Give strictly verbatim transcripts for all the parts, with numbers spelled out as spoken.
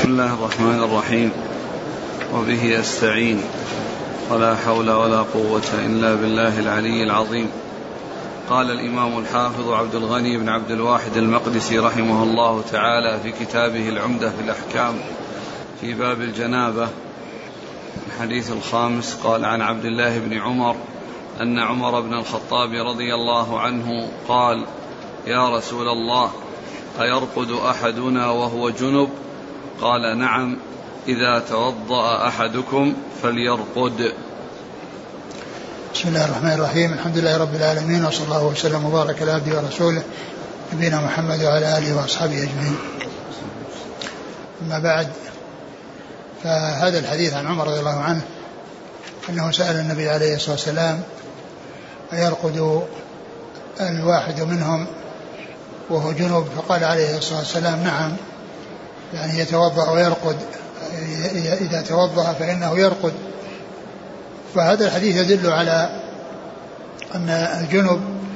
بسم الله الرحمن الرحيم، وبه أستعين، ولا حول ولا قوة إلا بالله العلي العظيم. قال الإمام الحافظ عبد الغني بن عبد الواحد المقدسي رحمه الله تعالى في كتابه العمدة في الأحكام في باب الجنابة الحديث الخامس، قال: عن عبد الله بن عمر أن عمر بن الخطاب رضي الله عنه قال: يا رسول الله، أيرقد أحدنا وهو جنب؟ قال: نعم، إذا توضأ أحدكم فليرقد. بسم الله الرحمن الرحيم. الحمد لله رب العالمين، وصلى الله وسلم وبارك على عبده ورسوله نبينا محمد وعلى آله وأصحابه أجمعين. أما بعد، فهذا الحديث عن عمر رضي الله عنه أنه سأل النبي عليه الصلاة والسلام: أيرقد الواحد منهم وهو جنوب؟ فقال عليه الصلاة والسلام: نعم، يعني يتوضأ ويرقد، إذا توضأ فإنه يرقد. فهذا الحديث يدل على أن الجنب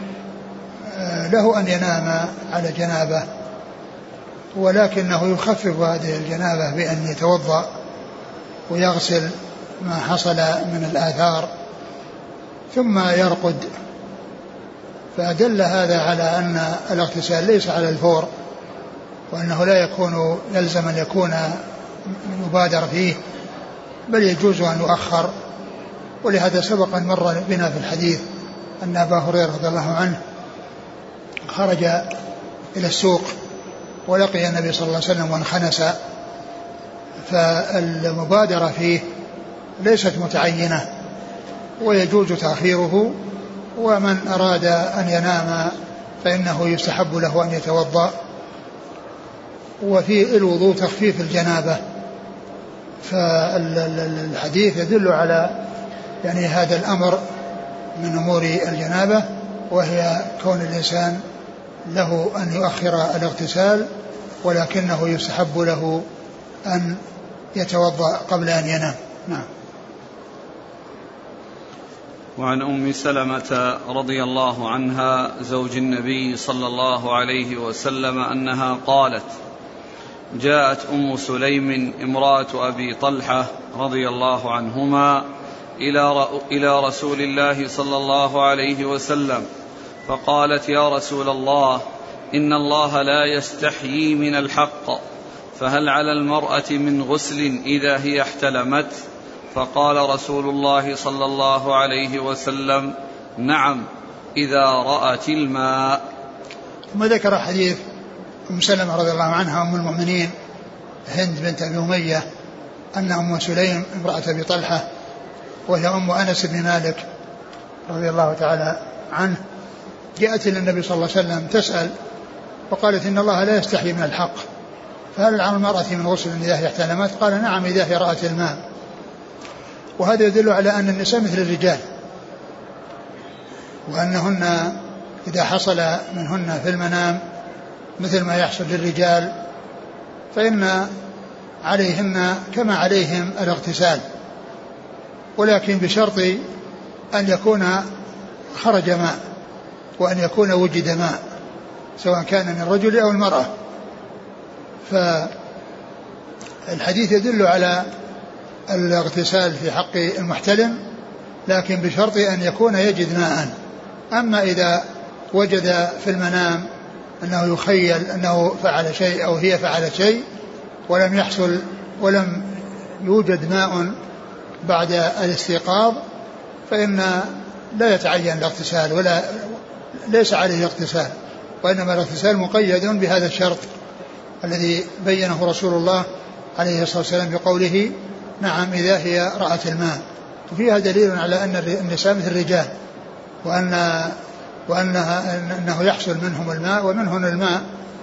له أن ينام على جنابه، ولكنه يخفف هذه الجنابة بأن يتوضأ ويغسل ما حصل من الآثار ثم يرقد. فدل هذا على أن الاغتسال ليس على الفور، وأنه لا يكون يلزم أن يكون مبادر فيه، بل يجوز أن يؤخر. ولهذا سبق أن مر بنا في الحديث أن أبا هريرة رضي الله عنه خرج إلى السوق ولقي النبي صلى الله عليه وسلم وانخنس، فالمبادرة فيه ليست متعينة ويجوز تأخيره، ومن أراد أن ينام فإنه يستحب له أن يتوضأ. وفي الوضوء تخفيف الجنابة، فالحديث يدل على يعني هذا الأمر من أمور الجنابة، وهي كون الإنسان له أن يؤخر الاغتسال، ولكنه يستحب له أن يتوضأ قبل أن ينام. نعم. وعن أم سلمة رضي الله عنها زوج النبي صلى الله عليه وسلم أنها قالت: جاءت أم سليم امرأة أبي طلحة رضي الله عنهما إلى رسول الله صلى الله عليه وسلم فقالت: يا رسول الله، إن الله لا يستحيي من الحق، فهل على المرأة من غسل إذا هي احتلمت؟ فقال رسول الله صلى الله عليه وسلم: نعم، إذا رأت الماء. ثم ذكر حديث أم سلمة رضي الله عنها أم المؤمنين هند بنت أبي أمية أن أم سليم امرأة أبي طلحة وهي أم أنس بن مالك رضي الله تعالى عنه جاءت إلى النبي صلى الله عليه وسلم تسأل، وقالت: إن الله لا يستحيي من الحق، فهل على المرأة من غسل إذا هي احتلمت؟ قال: نعم، إذا هي رأت الماء. وهذا يدل على أن النساء مثل الرجال، وأنهن إذا حصل منهن في المنام مثل ما يحصل للرجال فإن عليهن كما عليهم الاغتسال، ولكن بشرط أن يكون خرج ماء، وأن يكون وجد ماء، سواء كان من الرجل أو المرأة. فالحديث يدل على الاغتسال في حق المحتلم، لكن بشرط أن يكون يجد ماء. أما إذا وجد في المنام أنه يخيل أنه فعل شيء أو هي فعلت شيء ولم يحصل ولم يوجد ماء بعد الاستيقاظ، فإن لا يتعين الاغتسال ولا ليس عليه اغتسال، وإنما الاغتسال مقيد بهذا الشرط الذي بينه رسول الله عليه الصلاة والسلام بقوله: نعم، إذا هي رأت الماء. وفيها دليل على أن النساء مثل الرجال، وأن وأنها أنه يحصل منهم الماء ومنهن الماء،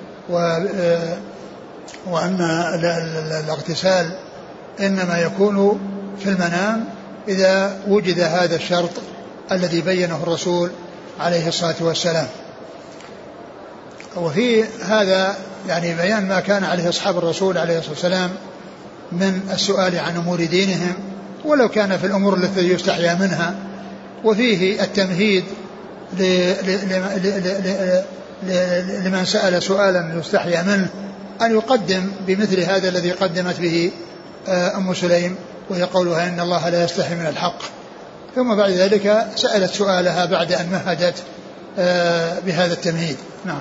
وأن الاغتسال إنما يكون في المنام إذا وجد هذا الشرط الذي بينه الرسول عليه الصلاة والسلام. وفي هذا يعني بيان ما كان عليه أصحاب الرسول عليه الصلاة والسلام من السؤال عن أمور دينهم، ولو كان في الأمور التي يستحيا منها، وفيه التمهيد لمن سأل سؤالا يستحيا منه أن يقدم بمثل هذا الذي قدمت به أم سليم، وهي قولها إن الله لا يستحي من الحق. ثم بعد ذلك سألت سؤالها بعد أن مهدت بهذا التمهيد. نعم.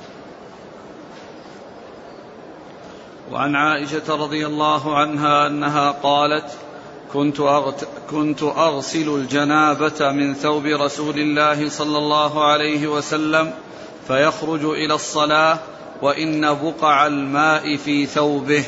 وعن عائشة رضي الله عنها أنها قالت كنت, أغت... كنت أغسل الجنابة من ثوب رسول الله صلى الله عليه وسلم فيخرج إلى الصلاة وإن بقع الماء في ثوبه.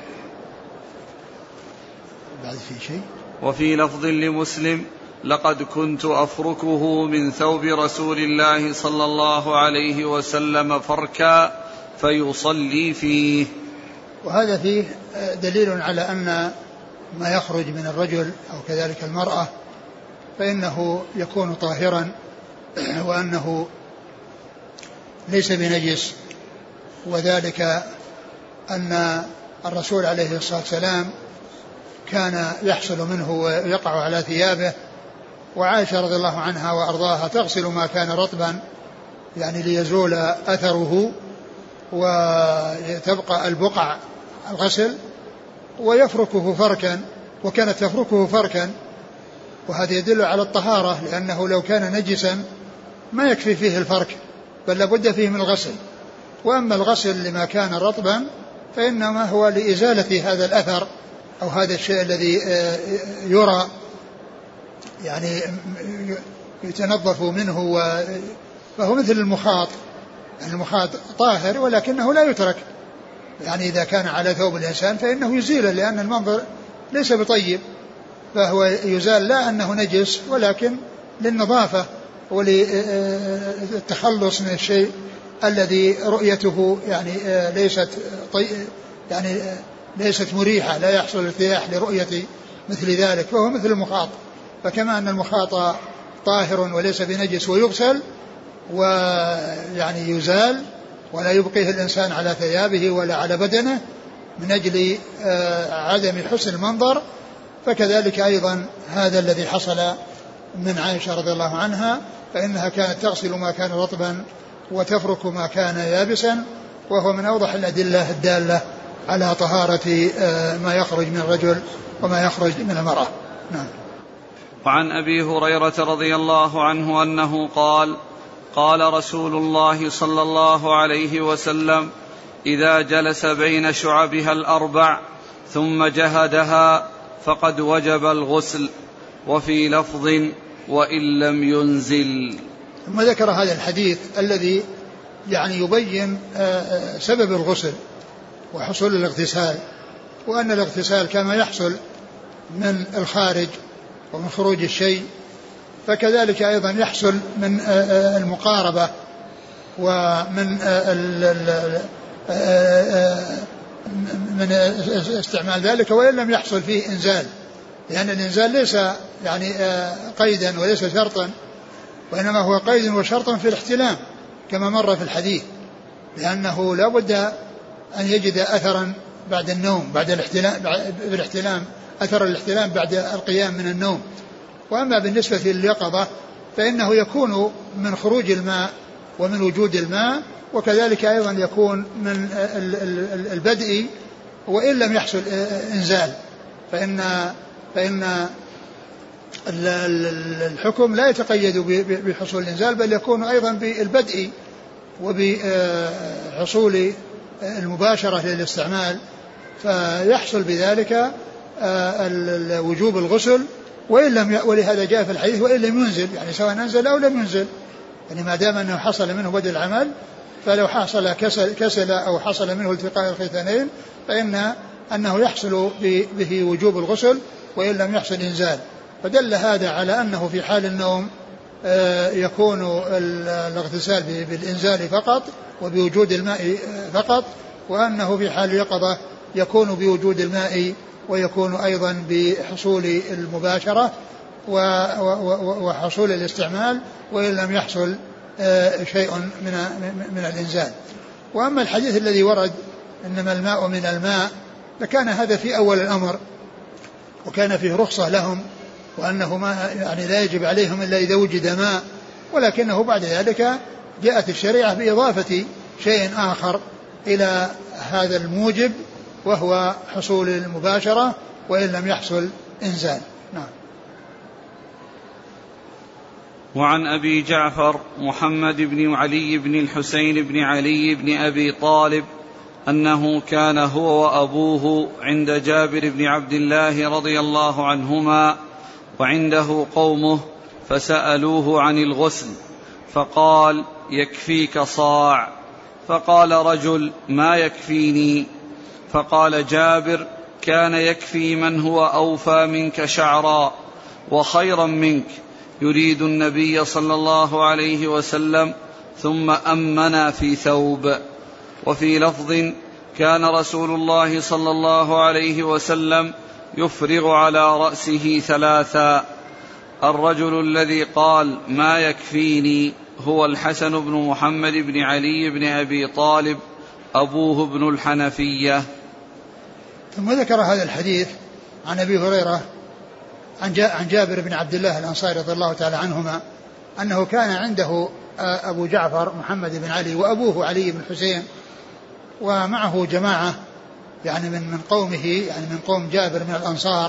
بعد في شيء. وفي لفظ لمسلم لقد كنت أفركه من ثوب رسول الله صلى الله عليه وسلم فركا فيصلي فيه. وهذا فيه دليل على أن ما يخرج من الرجل أو كذلك المرأة فإنه يكون طاهرا، وأنه ليس بنجس، وذلك أن الرسول عليه الصلاة والسلام كان يحصل منه ويقع على ثيابه، وعائشة رضي الله عنها وأرضاها تغسل ما كان رطبا يعني ليزول أثره وتبقى البقع الغسل، ويفركه فركا، وكانت تفركه فركا، وهذا يدل على الطهارة، لأنه لو كان نجسا ما يكفي فيه الفرك بل لابد فيه من الغسل. وأما الغسل لما كان رطبا فإنما هو لإزالة هذا الأثر أو هذا الشيء الذي يرى يعني يتنظف منه، فهو مثل المخاط. المخاط طاهر ولكنه لا يترك، يعني إذا كان على ثوب الإنسان فإنه يزيله لأن المنظر ليس بطيب، فهو يزال لا أنه نجس ولكن للنظافة وللتخلص من الشيء الذي رؤيته يعني ليست طي يعني ليست مريحة، لا يحصل ارتياح لرؤية مثل ذلك، فهو مثل المخاط. فكما أن المخاط طاهر وليس بنجس ويغسل ويعني يزال ولا يبقيه الإنسان على ثيابه ولا على بدنه من أجل عدم حسن المنظر، فكذلك أيضا هذا الذي حصل من عائشة رضي الله عنها، فإنها كانت تغسل ما كان رطبا وتفرك ما كان يابسا، وهو من أوضح الأدلة الدالة على طهارة ما يخرج من الرجل وما يخرج من المرأة. نعم. وعن أبي هريرة رضي الله عنه أنه قال قال رسول الله صلى الله عليه وسلم إذا جلس بين شعبها الأربع ثم جهدها فقد وجب الغسل. وفي لفظ وإن لم ينزل. ثم ذكر هذا الحديث الذي يعني يبين سبب الغسل وحصول الاغتسال، وأن الاغتسال كما يحصل من الخارج ومن خروج الشيء فكذلك أيضا يحصل من المقاربة ومن من استعمال ذلك، وإن لم يحصل فيه إنزال، لأن الإنزال ليس يعني قيدا وليس شرطا، وإنما هو قيد وشرط في الاحتلام كما مر في الحديث، لأنه لا بد أن يجد أثرا بعد النوم بعد الاحتلام بالاحتلام أثر الاحتلام بعد القيام من النوم. وأما بالنسبة لليقظة فإنه يكون من خروج الماء ومن وجود الماء، وكذلك أيضا يكون من البدء وإن لم يحصل إنزال، فإن فإن الحكم لا يتقيد بحصول الإنزال بل يكون أيضا بالبدء وبحصول المباشرة للاستعمال، فيحصل بذلك وجوب الغسل وإن لم ي... ولهذا جاء في الحديث وإن لم ينزل، يعني سواء أنزل أو لم ينزل، يعني ما دام أنه حصل منه بدء العمل، فلو حصل كسل, كسل أو حصل منه التقاء الختانين فإن أنه يحصل به وجوب الغسل وإن لم يحصل إنزال. فدل هذا على أنه في حال النوم يكون الاغتسال بالإنزال فقط وبوجود الماء فقط، وأنه في حال اليقظة يكون بوجود الماء ويكون أيضا بحصول المباشرة وحصول الاستعمال وإن لم يحصل شيء من من الإنزال. وأما الحديث الذي ورد إنما الماء من الماء فكان هذا في أول الأمر، وكان فيه رخصة لهم وأنه ما يعني لا يجب عليهم إلا إذا وجد ماء، ولكنه بعد ذلك جاءت الشريعة بإضافة شيء آخر إلى هذا الموجب وهو حصول المباشرة وإن لم يحصل إنزال. نعم. وعن أبي جعفر محمد بن علي بن الحسين بن علي بن أبي طالب أنه كان هو وأبوه عند جابر بن عبد الله رضي الله عنهما وعنده قومه فسألوه عن الغسل فقال يكفيك صاع. فقال رجل ما يكفيني؟ فقال جابر كان يكفي من هو أوفى منك شعرا وخيرا منك، يريد النبي صلى الله عليه وسلم، ثم أمنا في ثوب. وفي لفظ كان رسول الله صلى الله عليه وسلم يفرغ على رأسه ثلاثا. الرجل الذي قال ما يكفيني هو الحسن بن محمد بن علي بن أبي طالب أبوه ابن الحنفية. ثم ذكر هذا الحديث عن أبي هريرة عن جابر بن عبد الله الأنصاري رضي الله تعالى عنهما أنه كان عنده أبو جعفر محمد بن علي وأبوه علي بن حسين ومعه جماعة يعني من من قومه يعني من قوم جابر من الأنصار،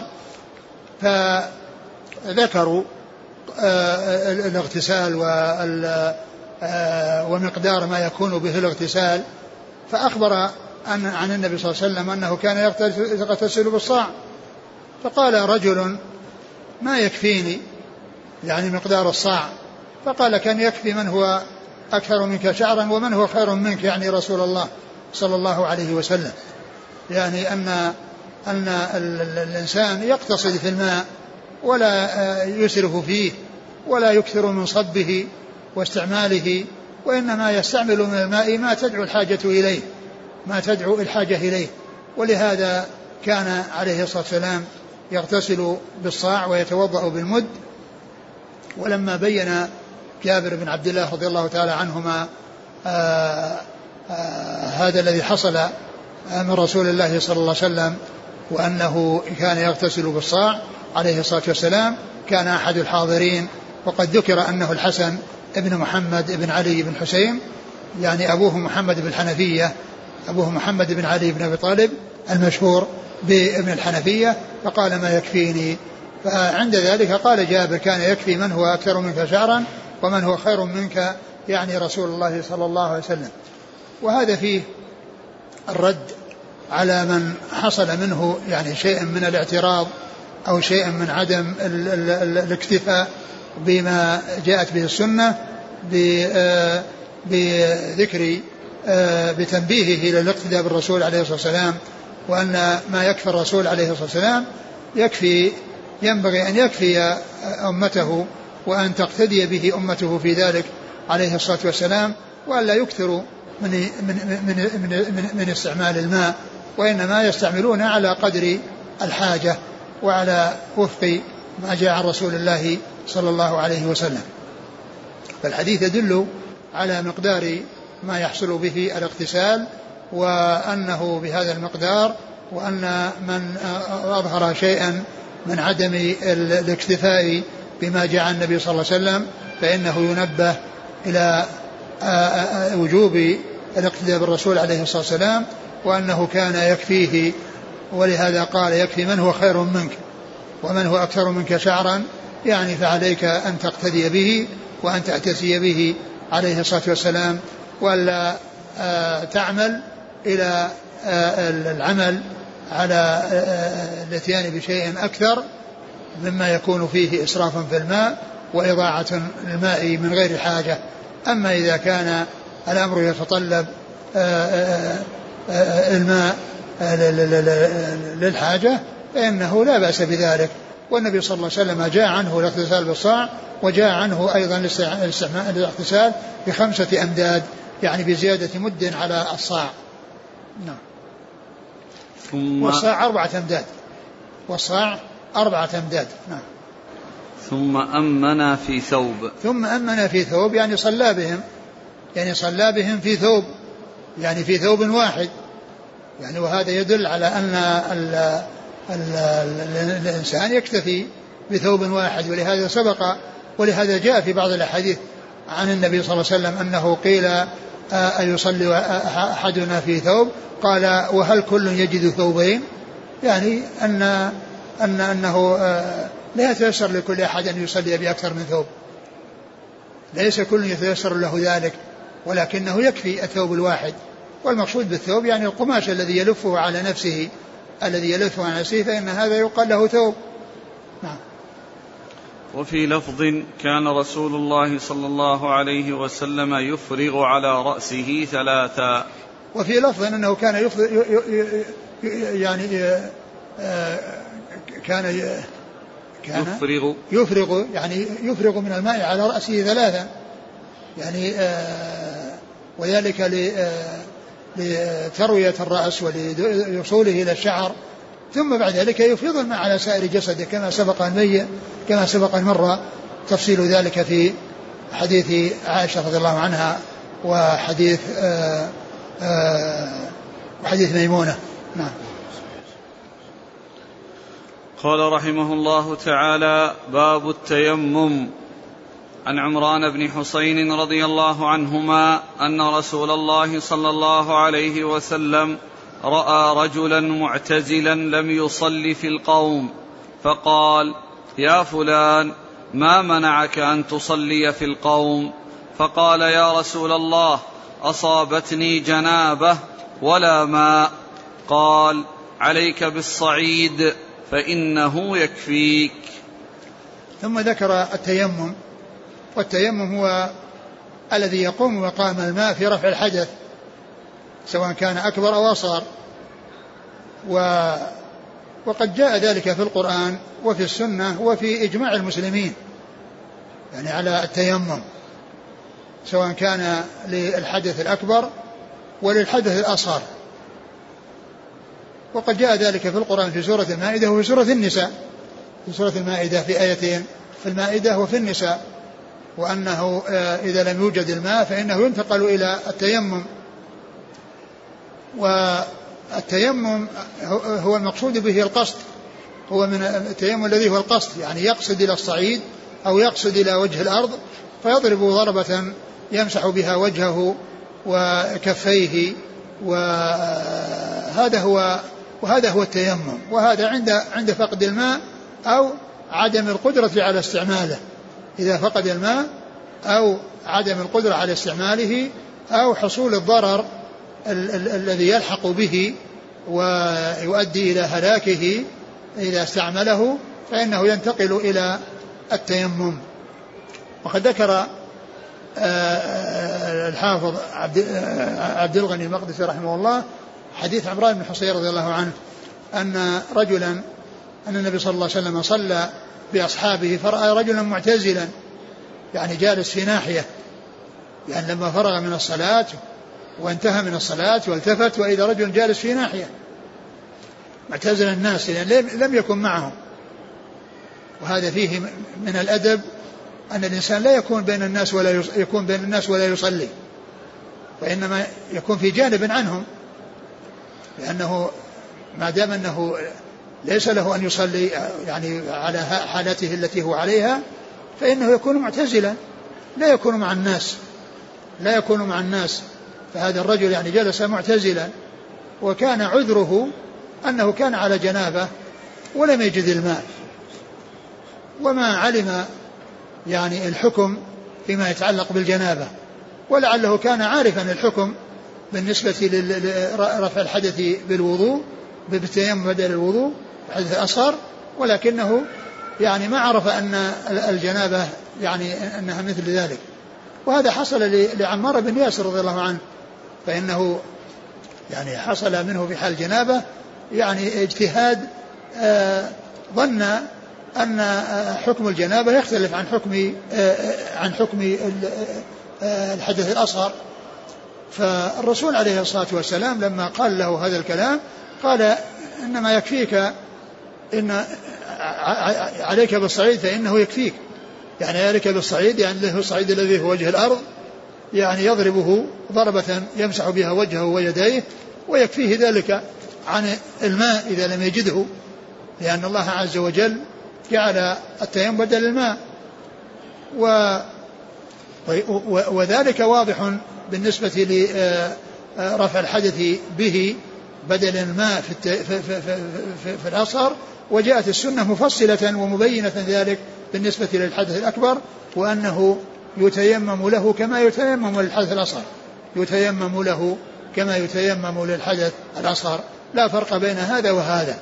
فذكروا الاغتسال ومقدار ما يكون به الاغتسال، فأخبر أن عن النبي صلى الله عليه وسلم أنه كان يغتسل بالصاع. فقال رجل ما يكفيني يعني مقدار الصاع؟ فقال كان يكفي من هو أكثر منك شعرا ومن هو خير منك، يعني رسول الله صلى الله عليه وسلم، يعني أن أن الإنسان يقتصد في الماء ولا يسرف فيه ولا يكثر من صبه واستعماله، وإنما يستعمل من الماء ما تدعو الحاجة إليه ما تدعو الحاجة إليه. ولهذا كان عليه الصلاة والسلام يغتسل بالصاع ويتوضأ بالمد. ولما بين جابر بن عبد الله رضي الله تعالى عنهما آآ آآ هذا الذي حصل من رسول الله صلى الله عليه وسلم وأنه كان يغتسل بالصاع عليه الصلاة والسلام، كان أحد الحاضرين، وقد ذكر أنه الحسن ابن محمد بن علي بن حسين، يعني أبوه محمد بن الحنفية، أبوه محمد بن علي بن أبي طالب المشهور بابن الحنفية. فقال ما يكفيني؟ فعند ذلك قال جابر كان يكفي من هو أكثر منك شعرا ومن هو خير منك، يعني رسول الله صلى الله عليه وسلم. وهذا فيه الرد على من حصل منه يعني شيء من الاعتراض أو شيء من عدم ال ال ال الاكتفاء بما جاءت به السنة بذكر بتنبيهه إلى الاقتداء بالرسول عليه الصلاة والسلام، وأن ما يكفي الرسول عليه الصلاة والسلام يكفي، ينبغي أن يكفي أمته وأن تقتدي به أمته في ذلك عليه الصلاة والسلام، وأن لا يكثروا من, من, من, من, من استعمال الماء، وإنما يستعملون على قدر الحاجة وعلى وفق ما جاء عن رسول الله صلى الله عليه وسلم. فالحديث يدل على مقدار ما يحصل به الاغتسال، وأنه بهذا المقدار، وأن من أظهر شيئا من عدم الاكتفاء بما جاء عن النبي صلى الله عليه وسلم فإنه ينبه إلى وجوب الاقتداء بالرسول عليه الصلاة والسلام، وأنه كان يكفيه، ولهذا قال يكفي من هو خير منك ومن هو أكثر منك شعرا، يعني فعليك أن تقتدي به وأن تأتسي به عليه الصلاة والسلام، ولا تعمل إلى العمل على الاتيان بشيء أكثر مما يكون فيه إسرافا في الماء وإضاعة الماء من غير حاجة. أما إذا كان الأمر يتطلب الماء للحاجة فإنه لا بأس بذلك. والنبي صلى الله عليه وسلم جاء عنه الاغتسال بالصاع، وجاء عنه أيضا الاغتسال بخمسة أمداد، يعني بزيادة مد على الصاع. نعم. ثم والصاع أربعة أمداد والصاع أربعة أمداد. نعم. ثم أمنا في ثوب ثم أمنا في ثوب يعني صلى بهم يعني صلى بهم في ثوب يعني في ثوب واحد، يعني وهذا يدل على أن ال ال ال الإنسان يكتفي بثوب واحد. ولهذا سبق ولهذا جاء في بعض الأحاديث عن النبي صلى الله عليه وسلم أنه قيل أيصلي أحدنا في ثوب؟ قال وهل كل يجد ثوبين؟ يعني أن أن أنه لا يتيسر لكل أحد أن يصلي بأكثر من ثوب، ليس كل يتيسر له ذلك، ولكنه يكفي الثوب الواحد. والمقصود بالثوب يعني القماش الذي يلفه على نفسه، الذي يلفه على نفسه، فإن هذا يقال له ثوب. نعم. وفي لفظ كان رسول الله صلى الله عليه وسلم يفرغ على رأسه ثلاثا. وفي لفظ أنه كان يفرغ يعني كان كان يفرغ يفرغ يعني يفرغ من الماء على رأسه ثلاثا، يعني وذلك لتروية الرأس ولوصوله إلى الشعر، ثم بعد ذلك يفيض الماء على سائر جسده كما سبق المية كما سبق المرة تفصيل ذلك في حديث عائشة رضي الله عنها وحديث آآ آآ وحديث ميمونة. نعم. قال رحمه الله تعالى: باب التيمم. عن عمران بن حسين رضي الله عنهما أن رسول الله صلى الله عليه وسلم رأى رجلا معتزلا لم يصل في القوم، فقال: يا فلان، ما منعك أن تصلي في القوم؟ فقال: يا رسول الله، أصابتني جنابة ولا ماء. قال: عليك بالصعيد فإنه يكفيك. ثم ذكر التيمم، والتيمم هو الذي يقوم مقام الماء في رفع الحدث سواء كان أكبر أو أصغر، و وقد جاء ذلك في القرآن وفي السنة وفي إجماع المسلمين يعني على التيمم، سواء كان للحدث الأكبر وللحدث الأصغر. وقد جاء ذلك في القرآن في سورة المائدة وفي سورة النساء، في سورة المائدة في آيتين، في المائدة وفي النساء، وأنه إذا لم يوجد الماء فإنه ينتقل إلى التيمم. والتيمم هو المقصود به القصد، هو من التيمم الذي هو القصد، يعني يقصد إلى الصعيد أو يقصد إلى وجه الأرض فيضرب ضربة يمسح بها وجهه وكفيه، وهذا هو وهذا هو التيمم. وهذا عند عند فقد الماء أو عدم القدرة على استعماله، إذا فقد الماء أو عدم القدرة على استعماله أو حصول الضرر ال- ال- الذي يلحق به ويؤدي إلى هلاكه إذا استعمله، فإنه ينتقل إلى التيمم. وقد ذكر الحافظ عبد الغني المقدسي رحمه الله حديث عمران بن حسين رضي الله عنه أن رجلا أن النبي صلى الله عليه وسلم صلى بأصحابه فرأى رجلا معتزلا يعني جالس في ناحية، يعني لما فرغ من الصلاة وانتهى من الصلاة والتفت وإذا رجل جالس في ناحية معتزل الناس، يعني لم يكن معهم. وهذا فيه من الأدب أن الإنسان لا يكون بين الناس ولا يكون بين الناس ولا يصلي، وإنما يكون في جانب عنهم، لأنه ما دام أنه ليس له أن يصلي يعني على حالته التي هو عليها فإنه يكون معتزلا، لا يكون مع الناس لا يكون مع الناس فهذا الرجل يعني جلس معتزلا، وكان عذره أنه كان على جنابه ولم يجد الماء، وما علم يعني الحكم فيما يتعلق بالجنابة، ولعله كان عارفا الحكم بالنسبة لرفع الحدث بالوضوء بالتيمم بدل الوضوء الحدث الأصغر، ولكنه يعني ما عرف أن الجنابة يعني أنها مثل ذلك. وهذا حصل لعمار بن ياسر رضي الله عنه، فإنه يعني حصل منه في حال جنابة يعني اجتهاد آه ظن أن حكم الجنابة يختلف عن حكم عن حكم الحدث الأصغر. فالرسول عليه الصلاة والسلام لما قال له هذا الكلام قال إنما يكفيك إن عليك بالصعيد فإنه يكفيك، يعني عليك بالصعيد يعني له الصعيد الذي هو وجه الأرض، يعني يضربه ضربة يمسح بها وجهه ويديه ويكفيه ذلك عن الماء إذا لم يجده، لأن الله عز وجل جعل التيمم بدل الماء. و وذلك واضح بالنسبة لرفع الحدث به بدل الماء في, في, في, في, في الأصغر، وجاءت السنة مفصلة ومبينة ذلك بالنسبة للحدث الأكبر، وأنه يتيمم له كما يتيمم للحدث الأصغر، يتيمم له كما يتيمم للحدث الأصغر، لا فرق بين هذا وهذا.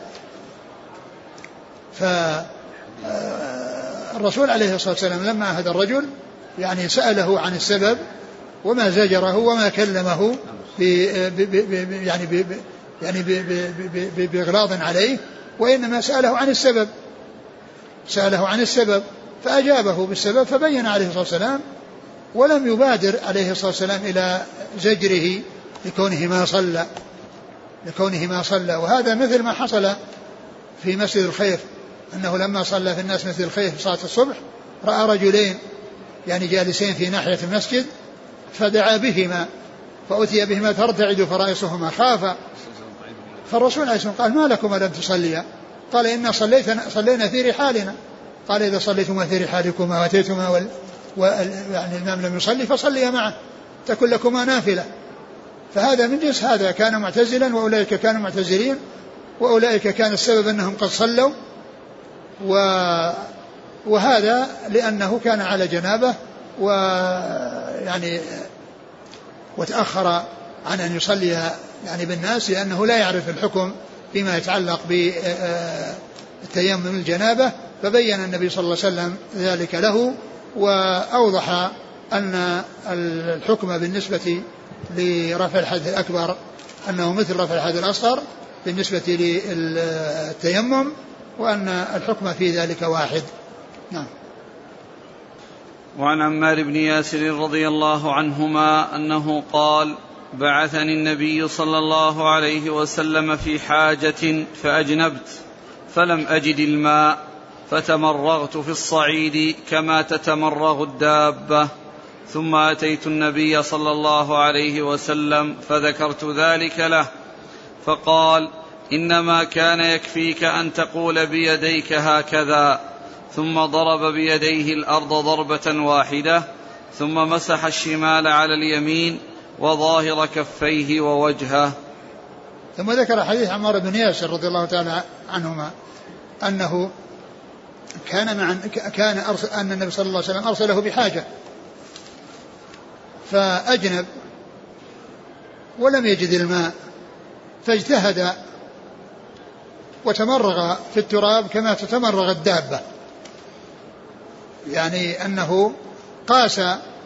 فالرسول عليه الصلاة والسلام لما عهد الرجل يعني سأله عن السبب وما زجره وما كلمه يعني يعني بإغلاظ عليه، وإنما سأله عن السبب، سأله عن السبب فأجابه بالسبب، فبين عليه الصلاة والسلام، ولم يبادر عليه الصلاة والسلام إلى زجره لكونه ما صلى لكونه ما صلى وهذا مثل ما حصل في مسجد الخيف، أنه لما صلى في الناس مسجد الخيف صلاة الصبح رأى رجلين يعني جالسين في ناحية المسجد فدعا بهما، فأتي بهما ترتعد فرائصهما، خاف. فالرسول عليه الصلاة والسلام قال: ما لكم لم تصليا؟ قال: إنا صلينا في رحالنا. قال: إذا صليتما في رحالكما واتيتما وال... يعني الإمام لم يصلي فصليا معه تكن لكما نافلة. فهذا من جنس هذا، كان معتزلا وأولئك كانوا معتزلين، وأولئك كان السبب أنهم قد صلوا، و... وهذا لأنه كان على جنابه ويعني وتأخر عن أن يصلي يعني بالناس، لأنه لا يعرف الحكم فيما يتعلق بالتيمم الجنابة، فبين النبي صلى الله عليه وسلم ذلك له، وأوضح أن الحكم بالنسبة لرفع الحدث الأكبر أنه مثل رفع الحدث الأصغر بالنسبة للتيمم، وأن الحكم في ذلك واحد. نعم. وعن عمار بن ياسر رضي الله عنهما أنه قال: بعثني النبي صلى الله عليه وسلم في حاجة فأجنبت فلم أجد الماء فتمرغت في الصعيد كما تتمرغ الدابة، ثم أتيت النبي صلى الله عليه وسلم فذكرت ذلك له، فقال: إنما كان يكفيك أن تقول بيديك هكذا، ثم ضرب بيديه الأرض ضربة واحدة، ثم مسح الشمال على اليمين وظاهر كفيه ووجهه. ثم ذكر حديث عمار بن ياسر رضي الله تعالى عنهما أنه كان مع كان أرسل أن النبي صلى الله عليه وسلم أرسله بحاجة فأجنب ولم يجد الماء، فاجتهد وتمرغ في التراب كما تتمرغ الدابة، يعني أنه قاس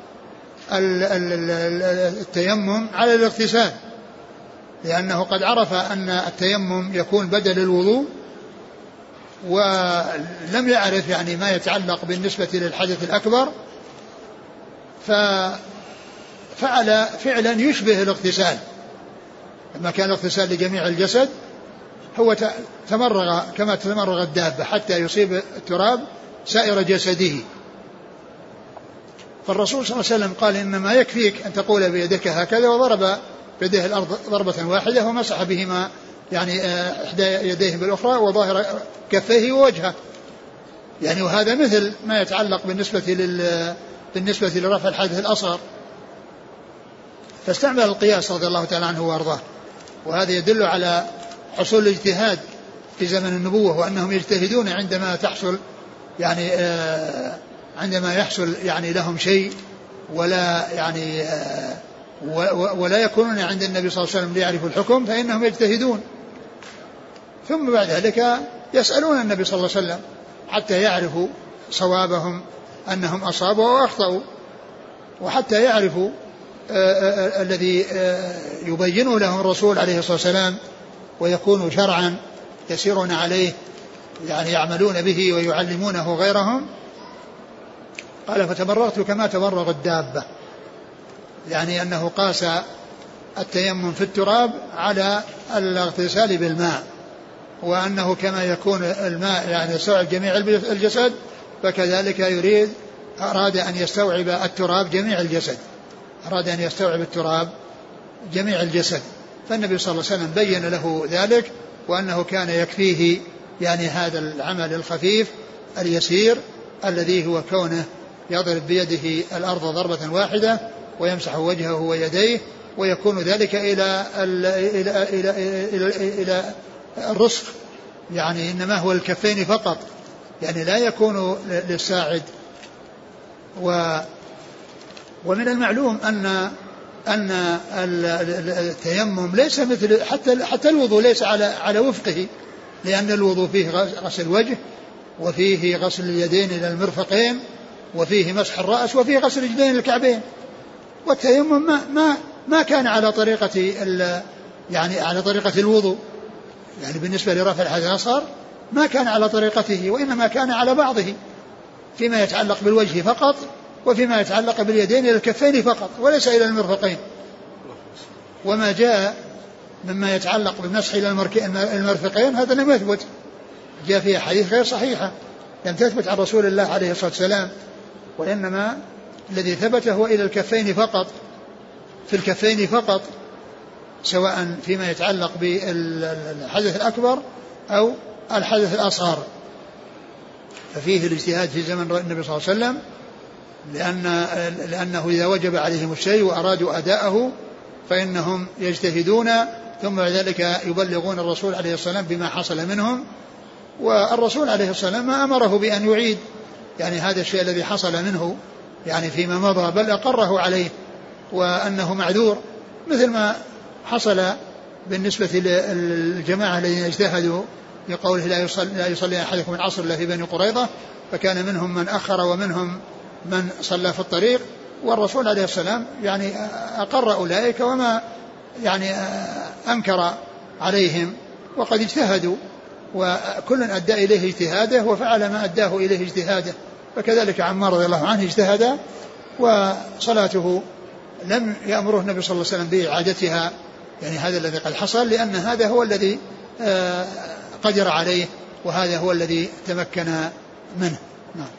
التيمم على الاغتسال، لأنه قد عرف أن التيمم يكون بدل الوضوء، ولم يعرف يعني ما يتعلق بالنسبة للحدث الأكبر، ففعل فعلا يشبه الاغتسال، لما كان الاغتسال لجميع الجسد هو تمرغ كما تتمرغ الدابة حتى يصيب التراب سائر جسده. فالرسول صلى الله عليه وسلم قال: إنما يكفيك أن تقول بيدك هكذا، وضرب بيده الأرض ضربة واحدة ومسح بهما يعني إحدى يديه بالأخرى وظاهر كفيه ووجهه، يعني وهذا مثل ما يتعلق بالنسبة لل بالنسبة لرفع الحدث الأصغر. فاستعمل القياس رضي الله تعالى عنه وارضاه، وهذا يدل على حصول الاجتهاد في زمن النبوة، وأنهم يجتهدون عندما تحصل يعني آه عندما يحصل يعني لهم شيء ولا يعني آه ولا يكونون عند النبي صلى الله عليه وسلم ليعرفوا الحكم، فإنهم يجتهدون، ثم بعد ذلك يسألون النبي صلى الله عليه وسلم حتى يعرفوا صوابهم أنهم أصابوا وأخطأوا، وحتى يعرفوا الذي يبينه لهم الرسول عليه الصلاة والسلام ويكون شرعا يسيرون عليه، يعني يعملون به ويعلمونه غيرهم. قال: فتمرغت كما تمرغ الدابة، يعني أنه قاس التيمم في التراب على الاغتسال بالماء، وأنه كما يكون الماء يعني يستوعب جميع الجسد، فكذلك يريد أراد أن يستوعب التراب جميع الجسد، أراد أن يستوعب التراب جميع الجسد. فالنبي صلى الله عليه وسلم بين له ذلك، وأنه كان يكفيه يعني هذا العمل الخفيف اليسير الذي هو كونه يضرب بيده الأرض ضربة واحدة ويمسح وجهه ويديه، ويكون ذلك إلى إلى إلى إلى, إلى, إلى الرسغ، يعني إنما هو الكفين فقط، يعني لا يكون للساعد. و ومن المعلوم أن أن التيمم ليس مثل حتى حتى الوضوء ليس على على وفقه، لأن الوضوء فيه غسل الوجه، وفيه غسل اليدين إلى المرفقين، وفيه مسح الرأس، وفيه غسل الرجلين إلى الكعبين. والتيمم ما ما ما كان على طريقة يعني على طريقة الوضوء، يعني بالنسبة لرفع الحدث الأصغر ما كان على طريقته، وإنما كان على بعضه فيما يتعلق بالوجه فقط، وفيما يتعلق باليدين إلى الكفين فقط، وليس إلى المرفقين. وما جاء مما يتعلق بالمسح إلى المرفقين هذا لم يثبت، جاء فيه حديث غير صحيحة لم تثبت عن رسول الله عليه الصلاة والسلام، وإنما الذي ثبت هو إلى الكفين فقط، في الكفين فقط، سواء فيما يتعلق بالحدث الأكبر أو الحدث الأصغر. ففيه الاجتهاد في زمن النبي صلى الله عليه وسلم، لأن لأنه إذا وجب عليهم الشيء وأرادوا أداءه فإنهم يجتهدون، ثم بعد ذلك يبلغون الرسول عليه الصلاة والسلام بما حصل منهم. والرسول عليه الصلاة والسلام ما أمره بأن يعيد يعني هذا الشيء الذي حصل منه يعني فيما مضى، بل أقره عليه وأنه معذور، مثل ما حصل بالنسبة للجماعة الذين اجتهدوا بقوله لا يصلي, لا يصلي أحدكم العصر إلا في بني قريظة، فكان منهم من أخر ومنهم من صلى في الطريق، والرسول عليه السلام يعني أقر أولئك وما يعني أنكر عليهم، وقد اجتهدوا وكل أدى إليه اجتهاده وفعل ما أداه إليه اجتهاده. فكذلك عمار رضي الله عنه اجتهد وصلاته لم يأمره النبي صلى الله عليه وسلم بإعادتها، يعني هذا الذي قد حصل، لأن هذا هو الذي قدر عليه وهذا هو الذي تمكن منه. نعم.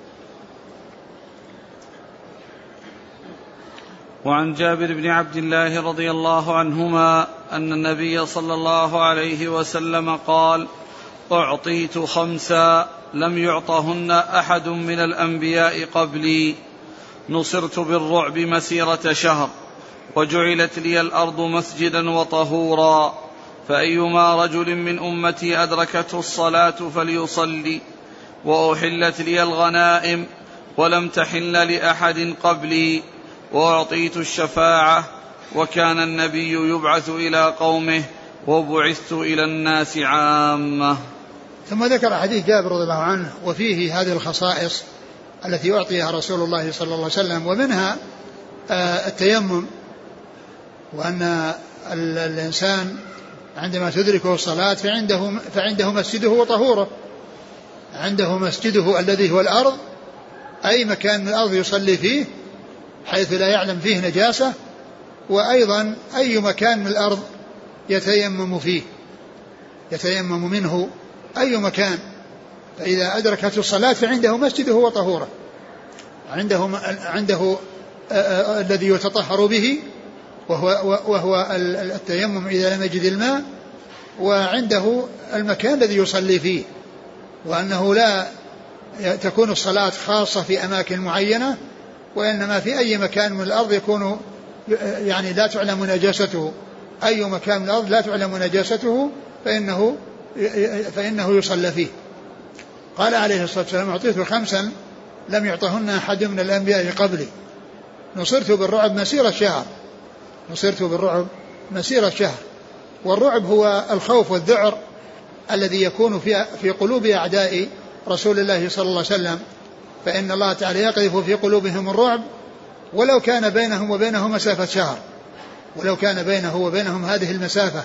وعن جابر بن عبد الله رضي الله عنهما أن النبي صلى الله عليه وسلم قال: أعطيت خمسا لم يعطهن أحد من الأنبياء قبلي، نصرت بالرعب مسيرة شهر، وجعلت لي الأرض مسجدا وطهورا، فأيما رجل من أمتي أدركته الصلاة فليصلي، وأحلت لي الغنائم ولم تحل لأحد قبلي، وأعطيت الشفاعة، وكان النبي يبعث إلى قومه وبعثت إلى الناس عامة. ثم ذكر حديث جابر رضي الله عنه وفيه هذه الخصائص التي أعطيها رسول الله صلى الله عليه وسلم، ومنها التيمم، وأن الإنسان عندما تدركه الصلاة فعنده, فعنده مسجده وطهوره، عنده مسجده الذي هو الأرض، أي مكان من الأرض يصلي فيه حيث لا يعلم فيه نجاسة، وأيضا أي مكان من الأرض يتيمم فيه يتيمم منه أي مكان، فإذا أدركته الصلاة فعنده مسجده وطهوره، عنده, عنده الذي يتطهر به وهو, وهو التيمم إذا لم يجد الماء، وعنده المكان الذي يصلي فيه، وأنه لا تكون الصلاة خاصة في أماكن معينة، وإنما في أي مكان من الأرض يكون يعني لا تعلم نجاسته، أي مكان من الأرض لا تعلم نجاسته فإنه, فإنه يصلى فيه. قال عليه الصلاة والسلام: أعطيت خمسا لم يعطهن أحد من الأنبياء قبلي، نصرت بالرعب مسيرة شهر نصرت بالرعب مسيرة شهر والرعب هو الخوف والذعر الذي يكون في, في قلوب أعداء رسول الله صلى الله عليه وسلم، فإن الله تعالى يقذف في قلوبهم الرعب ولو كان بينهم وبينه مسافة شهر، ولو كان بينه وبينهم هذه المسافة.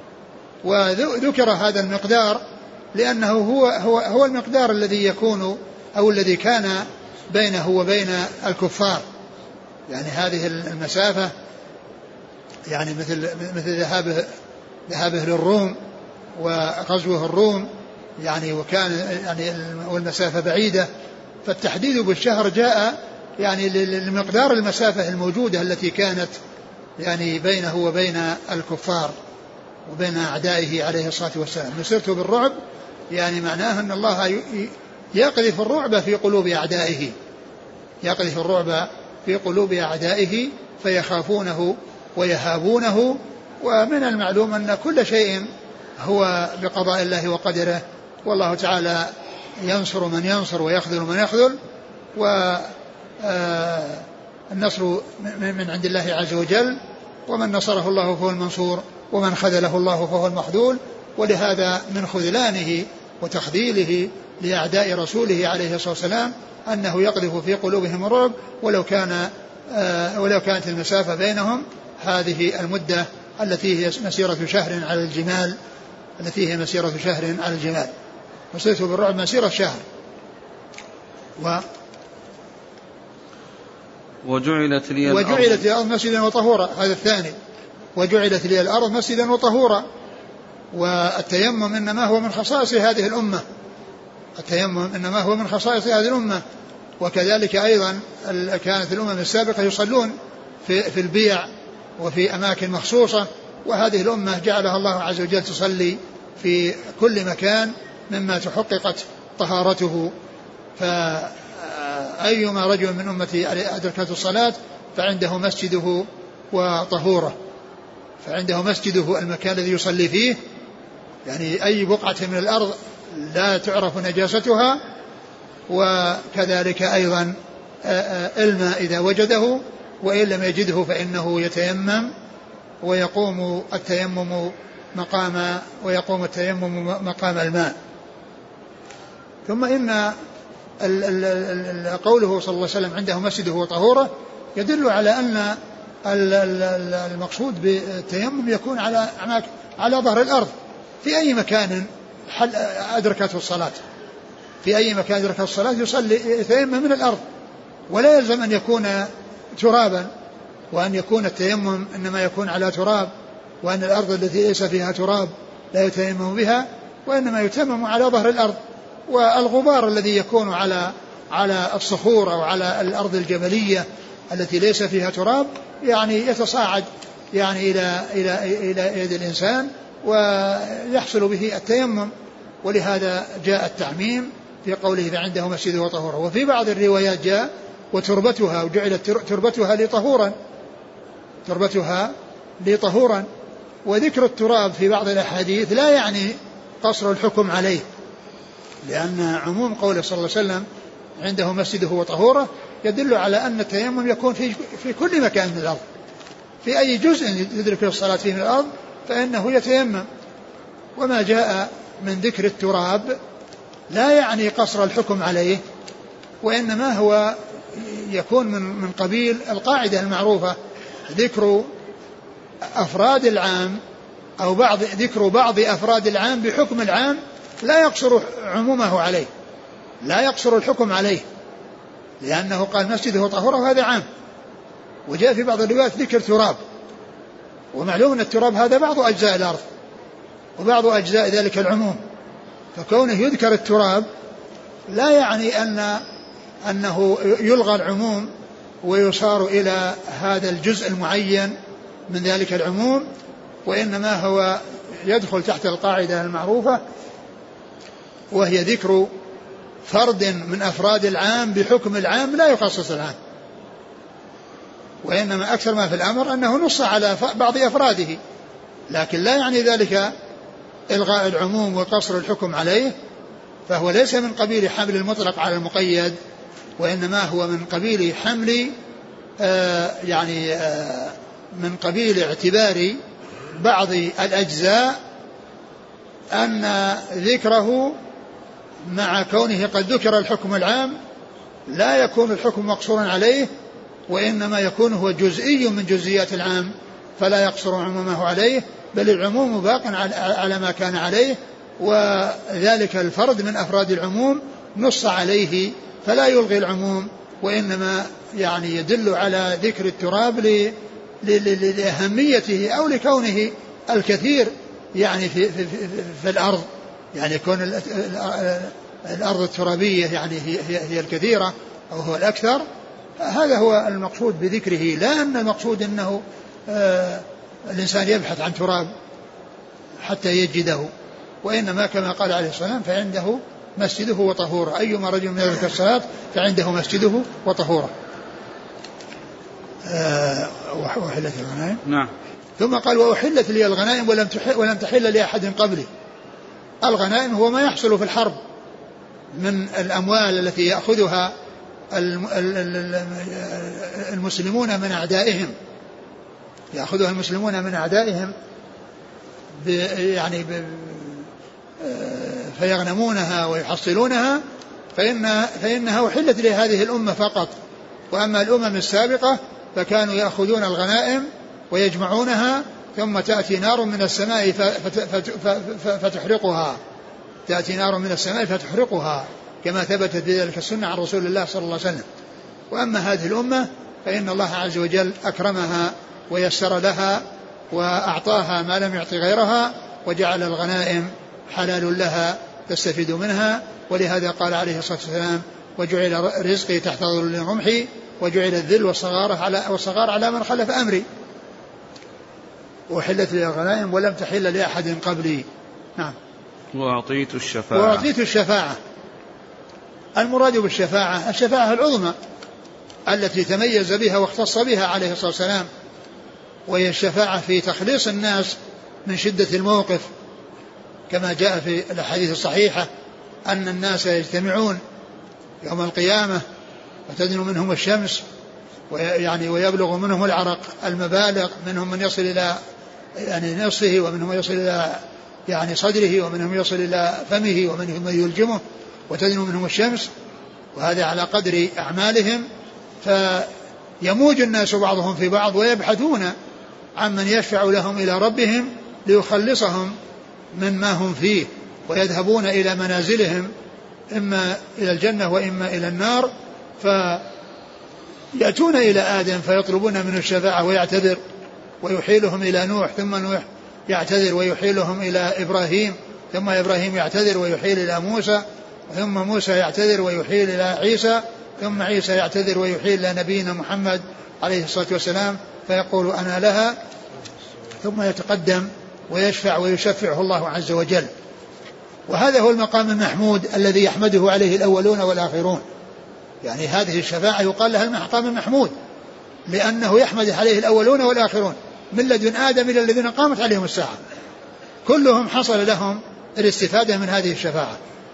وذكر هذا المقدار لأنه هو, هو, هو المقدار الذي يكون أو الذي كان بينه وبين الكفار، يعني هذه المسافة يعني مثل مثل ذهابه ذهابه للروم وغزوه الروم، يعني وكان يعني والمسافة بعيدة، فالتحديد بالشهر جاء يعني لمقدار المسافة الموجودة التي كانت يعني بينه وبين الكفار وبين أعدائه عليه الصلاة والسلام. نصرت بالرعب يعني معناه أن الله يقذف الرعب في قلوب أعدائه، يقذف الرعب في قلوب أعدائه فيخافونه ويهابونه. ومن المعلوم أن كل شيء هو بقضاء الله وقدره، والله تعالى ينصر من ينصر ويخذل من يخذل، والنصر من عند الله عز وجل، ومن نصره الله فهو المنصور ومن خذله الله فهو المخذول. ولهذا من خذلانه وتخذيله لأعداء رسوله عليه الصلاة والسلام أنه يقذف في قلوبهم الرعب ولو كان ولو كانت المسافة بينهم هذه المدة التي هي مسيرة شهر على الجمال التي هي مسيرة شهر على الجمال مسيرته بالرعب مسيرة شهر. و وجعلت لي الأرض وجعلت لي الأرض مسجدا وطهورا، هذا الثاني، وجعلت لي الأرض مسجدا وطهورا. والتيمم إنما هو من خصائص هذه الأمة، التيمم إنما هو من خصائص هذه الأمة. وكذلك أيضا كانت الأمم السابقة يصلون في, في البيع وفي أماكن مخصوصة، وهذه الأمة جعلها الله عز وجل تصلي في كل مكان مما تحققت طهارته. فأيما رجل من أمتي أدركته الصلاة فعنده مسجده وطهوره، فعنده مسجده المكان الذي يصلي فيه، يعني أي بقعة من الأرض لا تعرف نجاستها. وكذلك أيضا الماء إذا وجده، وإن لم يجده فإنه يتيمم ويقوم التيمم مقام ويقوم التيمم مقام الماء. ثم إن قوله صلى الله عليه وسلم عنده مسجده وطهوره يدل على أن المقصود بالتيمم يكون على على ظهر الأرض في أي مكان أدركته الصلاة، في أي مكان أدركته الصلاة يصلي يتيمم من الأرض، ولا يلزم أن يكون ترابا، وأن يكون التيمم إنما يكون على تراب، وأن الأرض التي ليس فيها تراب لا يتيمم بها، وإنما يتيمم على ظهر الأرض. والغبار الذي يكون على على الصخور أو على الأرض الجبلية التي ليس فيها تراب يعني يتصاعد يعني إلى إلى إلى يد الإنسان ويحصل به التيمم. ولهذا جاء التعميم في قوله فعنده مسجده وطهورا. وفي بعض الروايات جاء وتربتها، وجعلت تربتها لطهورا، تربتها لطهورا. وذكر التراب في بعض الأحاديث لا يعني قصر الحكم عليه، لأن عموم قوله صلى الله عليه وسلم عنده مسجده وطهوره يدل على أن التيمم يكون في في كل مكان من الأرض، في أي جزء يدرك الصلاة فيه من الأرض فإنه يتيمم. وما جاء من ذكر التراب لا يعني قصر الحكم عليه، وإنما هو يكون من من قبيل القاعدة المعروفة ذكر أفراد العام أو بعض ذكر بعض أفراد العام بحكم العام لا يقصر عمومه عليه، لا يقصر الحكم عليه، لأنه قال مسجده طهورا وهذا عام. وجاء في بعض الروايات ذكر تراب، ومعلوم أن التراب هذا بعض أجزاء الأرض وبعض أجزاء ذلك العموم، فكونه يذكر التراب لا يعني أن أنه يلغى العموم ويصار إلى هذا الجزء المعين من ذلك العموم، وإنما هو يدخل تحت القاعدة المعروفة وهي ذكر فرد من أفراد العام بحكم العام لا يخصص العام. وإنما أكثر ما في الأمر أنه نص على بعض أفراده، لكن لا يعني ذلك إلغاء العموم وقصر الحكم عليه، فهو ليس من قبيل حمل المطلق على المقيد، وإنما هو من قبيل حمل آه يعني آه من قبيل اعتبار بعض الأجزاء أن ذكره مع كونه قد ذكر الحكم العام لا يكون الحكم مقصورا عليه، وإنما يكون هو جزئي من جزئيات العام فلا يقصر عمومه عليه، بل العموم باق على ما كان عليه، وذلك الفرد من أفراد العموم نص عليه فلا يلغي العموم، وإنما يعني يدل على ذكر التراب لأهميته أو لكونه الكثير يعني في, في, في, في الأرض، يعني يكون الأرض الترابية يعني هي, هي الكثيرة أو هو الأكثر. هذا هو المقصود بذكره، لا أن المقصود أنه آه الإنسان يبحث عن تراب حتى يجده، وإنما كما قال عليه الصلاة والسلام فعنده مسجده وطهوره، أيما رجل من ذلك الصلاة فعنده مسجده وطهوره. آه وأحلت الغنائم. نعم. ثم قال وأحلت لي الغنائم ولم ولم تحل لأحد قبلي. الغنائم هو ما يحصل في الحرب من الأموال التي يأخذها المسلمون من أعدائهم، يأخذها المسلمون من أعدائهم يعني فيغنمونها ويحصلونها، فإن فإنها أحلت لهذه الأمة فقط. وأما الأمم السابقة فكانوا يأخذون الغنائم ويجمعونها ثم تأتي نار من السماء فتحرقها، تأتي نار من السماء فتحرقها كما ثبتت بذلك السنة عن رسول الله صلى الله عليه وسلم. وأما هذه الأمة فإن الله عز وجل أكرمها ويسر لها وأعطاها ما لم يعطي غيرها، وجعل الغنائم حلال لها تستفيد منها. ولهذا قال عليه الصلاة والسلام وجعل رزقي تحت ظل رمحي وجعل الذل والصغار على, والصغار على من خلف أمري. وحلت لي الغنائم ولم تحل لأحد قبلي. نعم. وأعطيت الشفاعة. وأعطيت الشفاعة. المراد بالشفاعة الشفاعة العظمى التي تميز بها واختص بها عليه الصلاة والسلام، وهي الشفاعة في تخليص الناس من شدة الموقف، كما جاء في الأحاديث الصحيحة أن الناس يجتمعون يوم القيامة وتدنو منهم الشمس ويعني ويبلغ منهم العرق المبالغ، منهم من يصل إلى يعني نصفه، ومنهم من يصل إلى يعني صدره، ومنهم يصل إلى فمه، ومنهم من يلجمه، وتدنو منهم الشمس، وهذا على قدر أعمالهم. فيموج الناس بعضهم في بعض ويبحثون عن من يشفع لهم إلى ربهم ليخلصهم مما هم فيه، ويذهبون إلى منازلهم إما إلى الجنة وإما إلى النار، فيأتون إلى آدم فيطلبون منه الشفاعة ويعتذر ويحيلهم إلى نوح، ثم نوح يعتذر ويحيلهم إلى إبراهيم، ثم إبراهيم يعتذر ويحيل إلى موسى، ثم موسى يعتذر ويحيل إلى عيسى، ثم عيسى يعتذر ويحيل إلى نبينا محمد عليه الصلاة والسلام فيقول أنا لها، ثم يتقدم ويشفع ويشفعه الله عز وجل. وهذا هو المقام المحمود الذي يحمده عليه الأولون والآخرون. يعني هذه الشفاعة يقال لها المقام المحمود لأنه يحمد عليه الأولون والآخرون من لدن آدم إلى الذين قامت عليهم الساعة، كلهم حصل لهم الاستفادة من هذه الشفاعة.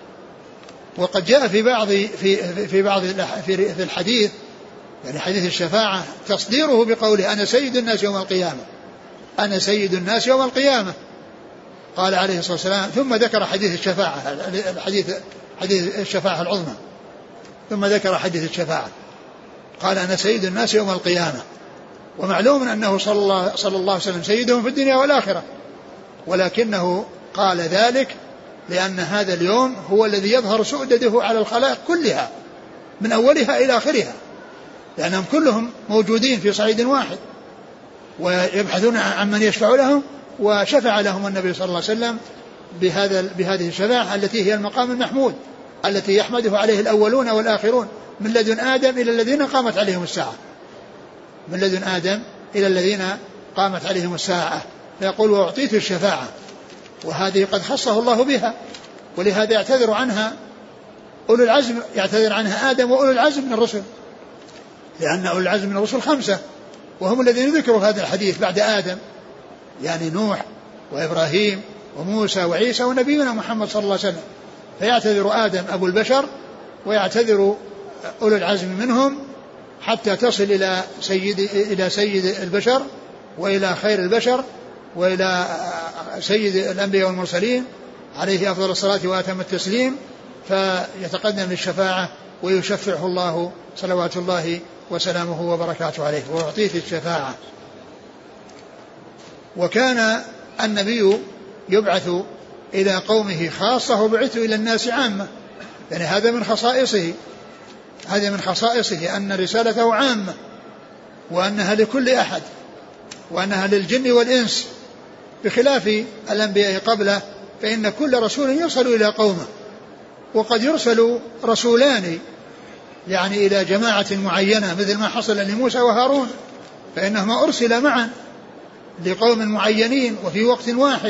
وقد جاء في بعض في في بعض في الحديث يعني حديث الشفاعة تصديره بقوله أنا سيد الناس يوم القيامة، أنا سيد الناس يوم القيامة، قال عليه الصلاة والسلام. ثم ذكر حديث الشفاعة، الحديث حديث الشفاعة العظمى، ثم ذكر حديث الشفاعة قال أنا سيد الناس يوم القيامة. ومعلوم أنه صلى الله, صلى الله عليه وسلم سيدهم في الدنيا والآخرة، ولكنه قال ذلك لأن هذا اليوم هو الذي يظهر سؤدده على الخلائق كلها من أولها إلى آخرها، لأنهم كلهم موجودين في صعيد واحد ويبحثون عن من يشفع لهم، وشفع لهم النبي صلى الله عليه وسلم بهذا بهذه الشفاعة التي هي المقام المحمود التي يحمده عليه الأولون والآخرون من لدن آدم إلى الذين قامت عليهم الساعة، من لدن آدم إلى الذين قامت عليهم الساعة. فيقول وأعطيت الشفاعة، وهذه قد خصه الله بها، ولهذا يعتذر عنها أولو العزم، يعتذر عنها آدم وأولو العزم من الرسل، لأن أولو العزم من الرسل خمسة وهم الذين ذكروا هذا الحديث بعد آدم، يعني نوح وإبراهيم وموسى وعيسى ونبينا محمد صلى الله عليه وسلم. فيعتذر آدم أبو البشر ويعتذر أولو العزم منهم حتى تصل إلى سيد, إلى سيد البشر وإلى خير البشر وإلى سيد الأنبياء والمرسلين عليه أفضل الصلاة وأتم التسليم، فيتقدم للشفاعة ويشفعه الله صلوات الله وسلامه وبركاته عليه. وأعطيت الشفاعة. وكان النبي يبعث إلى قومه خاصة وبعث إلى الناس عامة، يعني هذا من خصائصه، هذا من خصائصه أن رسالته عامة وأنها لكل أحد وأنها للجن والإنس، بخلاف الأنبياء قبله فإن كل رسول يرسل إلى قومه، وقد يرسل رسولان يعني إلى جماعة معينة مثل ما حصل لموسى وهارون، فإنهما أرسل معا لقوم معينين وفي وقت واحد،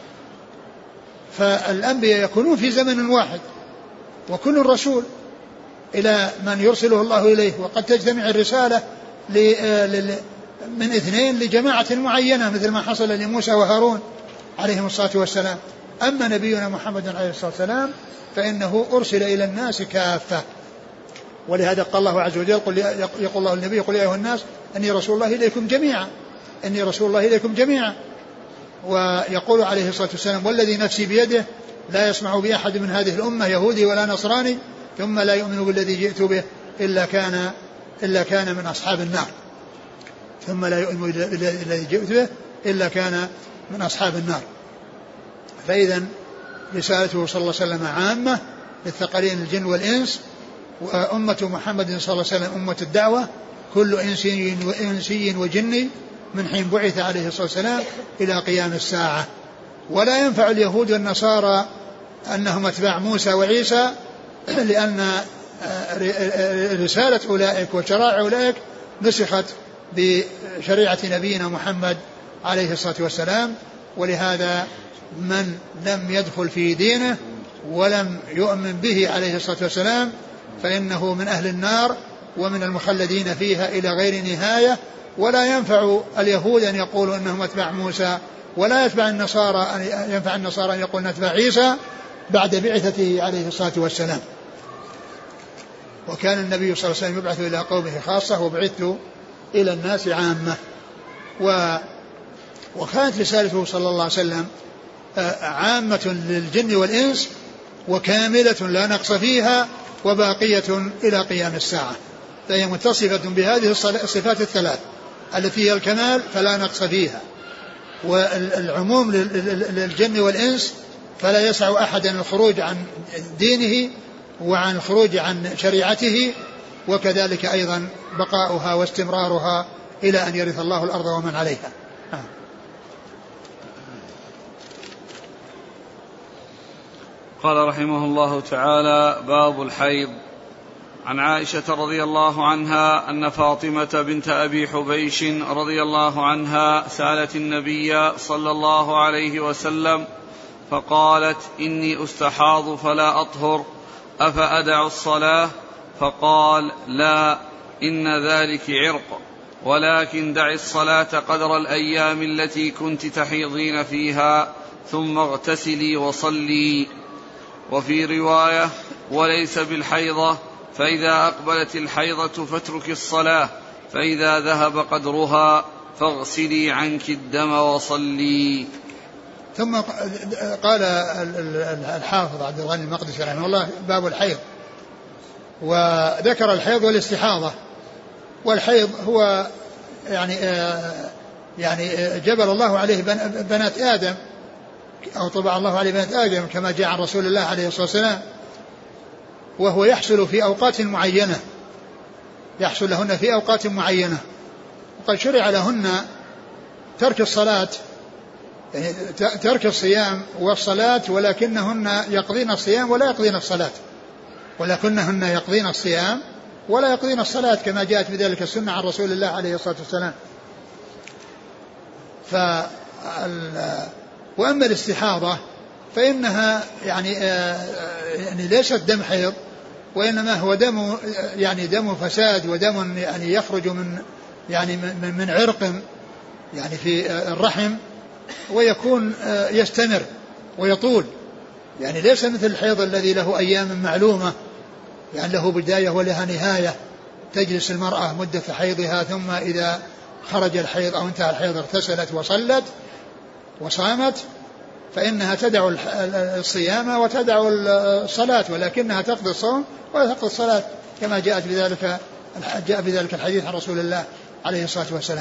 فالأنبياء يكونون في زمن واحد وكل رسول إلى من يرسله الله إليه، وقد تجتمع الرسالة من اثنين لجماعة معينة مثل ما حصل لموسى وهارون عليهم الصلاة والسلام. أما نبينا محمد عليه الصلاة والسلام فإنه أرسل إلى الناس كافة، ولهذا قال الله عز وجل قل يقول الله النبي قل يا أيها الناس أني رسول الله إليكم جميعا إني رسول الله إليكم جميعا. ويقول عليه الصلاة والسلام والذي نفسي بيده لا يسمع بأحد من هذه الأمة يهودي ولا نصراني ثم لا يؤمن بالذي جئت به إلا كان إلا كان من أصحاب النار ثم لا يؤمن بالذي جئت به إلا كان من أصحاب النار. فإذا رسالته صلى الله عليه وسلم عامة للثقلين الجن والإنس، وأمة محمد صلى الله عليه وسلم أمة الدعوة كل إنسي وإنسي وجني من حين بعث عليه الصلاة والسلام إلى قيام الساعة. ولا ينفع اليهود والنصارى أنهم أتباع موسى وعيسى، لأن رسالة أولئك وشرائع أولئك نسخت بشريعة نبينا محمد عليه الصلاة والسلام. ولهذا من لم يدخل في دينه ولم يؤمن به عليه الصلاة والسلام فإنه من أهل النار ومن المخلدين فيها إلى غير نهاية. ولا ينفع اليهود أن يقولوا أنهم أتباع موسى، ولا يتبع النصارى أن ينفع النصارى أن يقولوا نتبع عيسى بعد بعثته عليه الصلاة والسلام. وكان النبي صلى الله عليه وسلم يبعث إلى قومه خاصة وبعثت إلى الناس عامة. و وكانت رسالته صلى الله عليه وسلم عامة للجن والإنس وكاملة لا نقص فيها وباقية إلى قيام الساعة، فهي متصفة بهذه الصفات الثلاث التي هي الكمال فلا نقص فيها، والعموم للجن والإنس فلا يسع أحدا الخروج عن دينه وعن الخروج عن شريعته، وكذلك أيضا بقاؤها واستمرارها إلى أن يرث الله الأرض ومن عليها. قال رحمه الله تعالى: باب الحيض. عن عائشة رضي الله عنها أن فاطمة بنت أبي حبيش رضي الله عنها سألت النبي صلى الله عليه وسلم فقالت: إني أستحاض فلا أطهر أفأدع الصلاة؟ فقال: لا، إن ذلك عرق، ولكن دع الصلاة قدر الأيام التي كنت تحيضين فيها ثم اغتسلي وصلي. وفي رواية: وليس بالحيضة، فإذا أقبلت الحيضة فاترك الصلاة، فإذا ذهب قدرها فاغسلي عنك الدم وصلي. ثم قال الحافظ عبد الغني المقدسي رحمه الله: باب الحيض. وذكر الحيض والاستحاضة. والحيض هو يعني يعني جبل الله عليه بنات آدم، أو طبع الله عليه بنات آدم كما جاء عن رسول الله عليه الصلاة والسلام، وهو يحصل في أوقات معينة، يحصل لهن في أوقات معينة، وقد شرع لهن ترك الصلاة، يعني ترك الصيام والصلاة، ولكنهن يقضين الصيام ولا يقضين الصلاة، ولكنهن يقضين الصيام ولا يقضين الصلاة كما جاءت بذلك السنة عن رسول الله عليه الصلاة والسلام. ف وأما الاستحاضة فإنها يعني يعني ليست دم حيض، وإنما هو دم يعني دم فساد ودم يعني يخرج من يعني من, من عرق يعني في الرحم، ويكون يستمر ويطول، يعني ليس مثل الحيض الذي له أيام معلومة، يعني له بداية ولها نهاية، تجلس المرأة مدة حيضها ثم إذا خرج الحيض أو انتهى الحيض اغتسلت وصلت وصامت، فإنها تدع الصيام وتدع الصلاة، ولكنها تقضي الصوم ولا تقضي الصلاة كما جاءت بذلك جاء بذلك الحديث عن رسول الله عليه الصلاة والسلام.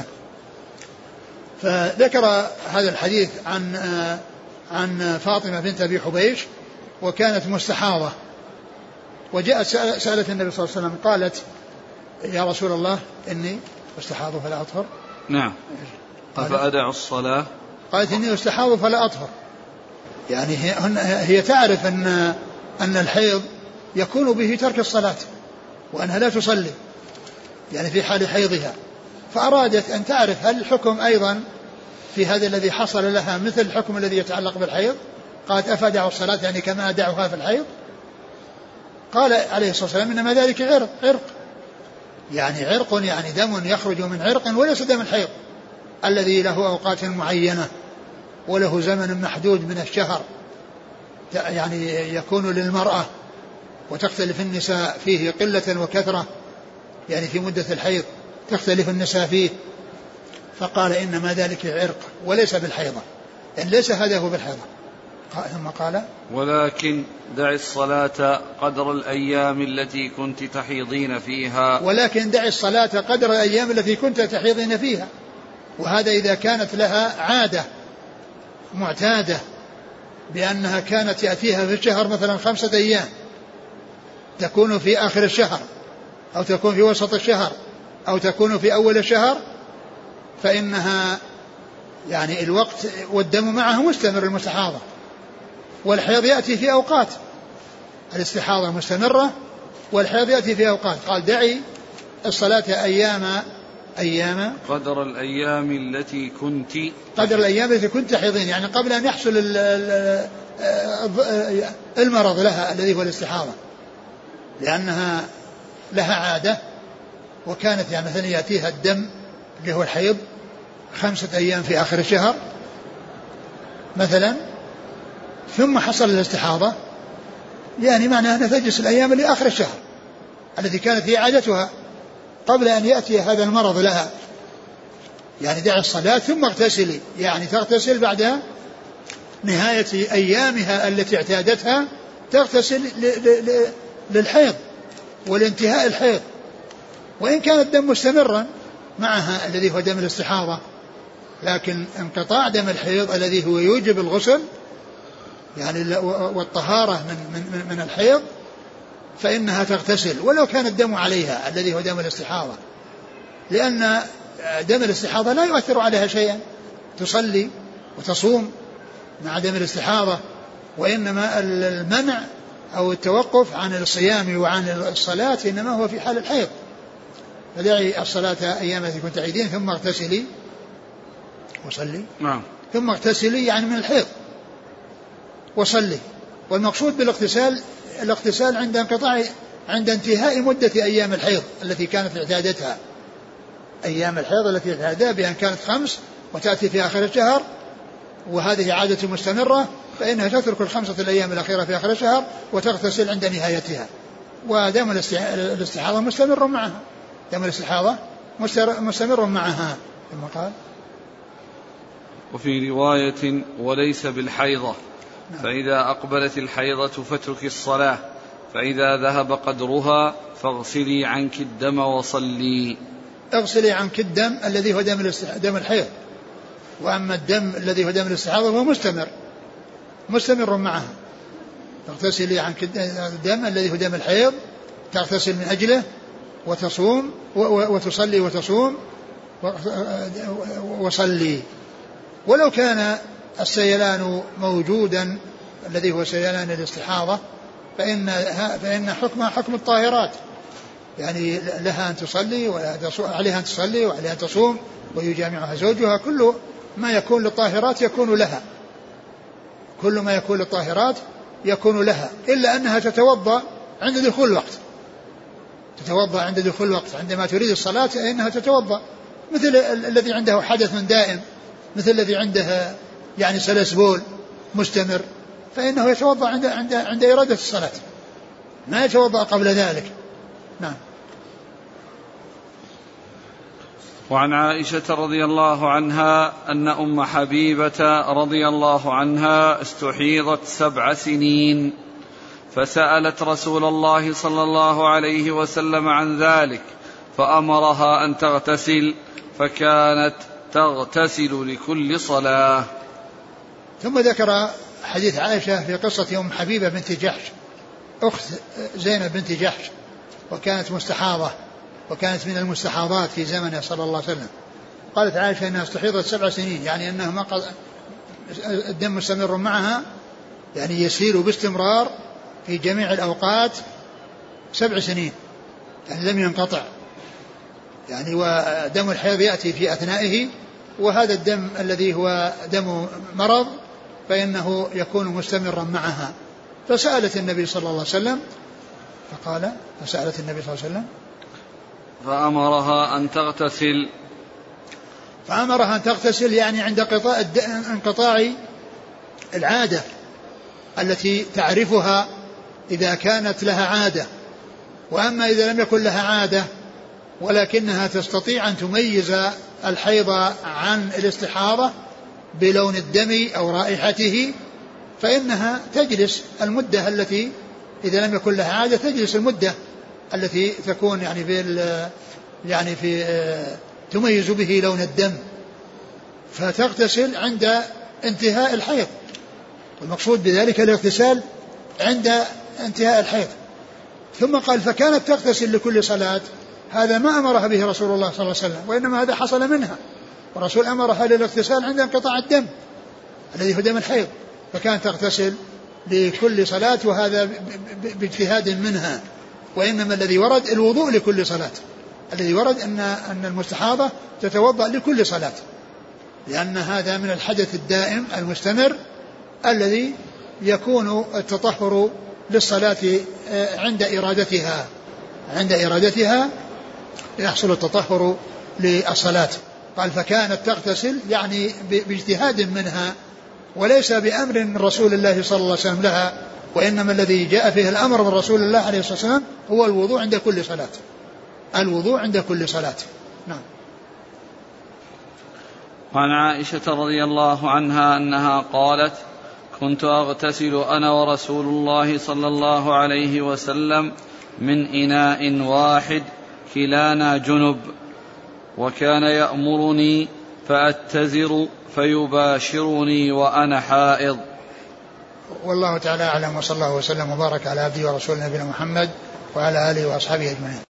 فذكر هذا الحديث عن عن فاطمة بنت أبي حبيش، وكانت مستحاضة، وجاءت سألت النبي صلى الله عليه وسلم قالت: يا رسول الله إني أستحاض فلا أطهر. نعم. أفأدع الصلاة؟ قالت: إني أستحاض فلا أطهر. يعني هي تعرف أن أن الحيض يكون به ترك الصلاة وأنها لا تصلي يعني في حال حيضها، فأرادت أن تعرف هل الحكم أيضا في هذا الذي حصل لها مثل الحكم الذي يتعلق بالحيض. قالت: أفأدع الصلاة يعني كما أدعها في الحيض؟ قال عليه الصلاة والسلام: إنما ذلك عرق, عرق يعني عرق يعني دم يخرج من عرق وليس دم الحيض الذي له أوقات معينة وله زمن محدود من الشهر، يعني يكون للمرأة وتختلف النساء فيه قلة وكثرة، يعني في مدة الحيض تختلف النساء فيه. فقال إنما ذلك عرق وليس بالحيضة، يعني ليس هذا هو بالحيضة. ثم قال ولكن دع الصلاة قدر الأيام التي كنت تحيضين فيها ولكن دع الصلاة قدر الأيام التي كنت تحيضين فيها. وهذا إذا كانت لها عادة معتادة بأنها كانت يأتيها في الشهر مثلا خمسة أيام، تكون في آخر الشهر أو تكون في وسط الشهر أو تكون في أول الشهر، فإنها يعني الوقت والدم معه مستمر المستحاضة، والحيض يأتي في أوقات، الاستحاضة مستمرة والحيض يأتي في أوقات. قال دعي الصلاة أيام أيام قدر الأيام التي كنت قدر الأيام التي كنت تحيضين، يعني قبل أن يحصل المرض لها الذي هو الاستحاضة، لأنها لها عادة وكانت يعني مثلا يأتيها الدم اللي هو الحيض خمسة أيام في آخر الشهر مثلا، ثم حصل الاستحاضة، يعني معناه أن تجلس الأيام اللي آخر الشهر التي كانت هي عادتها قبل أن يأتي هذا المرض لها. يعني دع الصلاة ثم اغتسلي، يعني تغتسل بعد نهاية أيامها التي اعتادتها، تغتسل للحيض والانتهاء الحيض، وإن كان الدم مستمرا معها الذي هو دم الاستحاضة، لكن انقطاع دم الحيض الذي هو يوجب الغسل يعني والطهارة من, من, من الحيض، فإنها تغتسل ولو كان الدم عليها الذي هو دم الاستحاضة، لأن دم الاستحاضة لا يؤثر عليها شيئا، تصلي وتصوم مع دم الاستحاضة، وإنما المنع أو التوقف عن الصيام وعن الصلاة إنما هو في حال الحيض. فدعي الصلاة أيام التي كنت تعيدين ثم اغتسلي وصلي نعم. ثم اغتسلي يعني من الحيض وصلي. والمقصود بالاغتسال الاغتسال عند انقطاع عند انتهاء مدة أيام الحيض التي كانت اعتادتها، أيام الحيض التي اعتادها بأن كانت خمس وتأتي في آخر الشهر وهذه عادة مستمرة، فإنها تترك الخمسة الأيام الأخيرة في آخر الشهر وتغتسل عند نهايتها. ودم الاستحاضة مستمر معها، دم الاستحاضة مستمر معها. ثم قال وفي رواية وليس بالحيضة، فإذا أقبلت الحيضة فاترك الصلاة، فإذا ذهب قدرها فاغسلي عنك الدم وصلي. اغسلي عنك الدم الذي هو دم, دم الحيض، وأما الدم الذي هو دم الاستحاضة هو مستمر مستمر معها. تغتسلي عنك الدم الذي هو دم الحيض، تغتسل من أجله وتصوم وتصلي وتصوم وصلي. ولو كان السيلان موجودا الذي هو سيلان الاستحاضة فإن, فإن حكمها حكم الطاهرات، يعني لها أن تصلي وعليها أن تصلي وعليها أن تصوم ويجامعها زوجها، كل ما يكون للطاهرات يكون لها، كل ما يكون للطاهرات يكون لها، إلا أنها تتوضأ عند دخول الوقت، تتوضأ عند دخول الوقت عندما تريد الصلاة إنها تتوضأ، مثل الذي عنده حدث دائم، مثل الذي عنده يعني سلس بول مستمر، فإنه يتوضأ عند, عند, عند إرادة الصلاة، ما يتوضأ قبل ذلك. نعم. وعن عائشة رضي الله عنها أن أم حبيبة رضي الله عنها استحيضت سبع سنين، فسألت رسول الله صلى الله عليه وسلم عن ذلك فأمرها أن تغتسل، فكانت تغتسل لكل صلاة. ثم ذكر حديث عائشة في قصة أم حبيبة بنت جحش أخت زينب بنت جحش، وكانت مستحاضة وكانت من المستحاضات في زمنه صلى الله عليه وسلم. قالت عائشة أنها استحيضت سبع سنين، يعني أنه ما قض... الدم مستمر معها، يعني يسير باستمرار في جميع الأوقات سبع سنين، يعني لم ينقطع، يعني ودم الحيض يأتي في أثنائه، وهذا الدم الذي هو دم مرض فإنه يكون مستمرا معها. فسألت النبي صلى الله عليه وسلم فقال فسألت النبي صلى الله عليه وسلم فأمرها أن تغتسل فأمرها أن تغتسل يعني عند انقطاع العادة التي تعرفها إذا كانت لها عادة. وأما إذا لم يكن لها عادة ولكنها تستطيع أن تميز الحيض عن الاستحاضة بلون الدم أو رائحته فإنها تجلس المدة التي إذا لم يكن لها عادة تجلس المدة التي تكون يعني في يعني في تميز به لون الدم فتغتسل عند انتهاء الحيض. والمقصود بذلك الاغتسال عند انتهاء الحيض. ثم قال فكانت تغتسل لكل صلاة. هذا ما أمرها به رسول الله صلى الله عليه وسلم وإنما هذا حصل منها والرسول أمرها للاغتسال عند انقطاع الدم الذي هو دم الحيض فكانت تغتسل لكل صلاة وهذا باجتهاد منها. وإنما الذي ورد الوضوء لكل صلاة الذي ورد أن أن المستحاضة تتوضأ لكل صلاة لأن هذا من الحدث الدائم المستمر الذي يكون التطهر للصلاة عند إرادتها عند إرادتها يحصل التطهر للصلاة. قال فكانت تغتسل يعني باجتهاد منها وليس بأمر من رسول الله صلى الله عليه وسلم لها وإنما الذي جاء فيه الأمر من رسول الله عليه الصلاة والسلام هو الوضوء عند كل صلاة الوضوء عند كل صلاة. نعم. وعن عائشة رضي الله عنها أنها قالت كنت أغتسل أنا ورسول الله صلى الله عليه وسلم من إناء واحد كلانا جنب وكان يأمرني فأتزر فيباشرني وأنا حائض. والله تعالى أعلم وصلى الله وسلم وبارك على عبده ورسوله نبينا محمد وعلى آله وأصحابه أجمعين.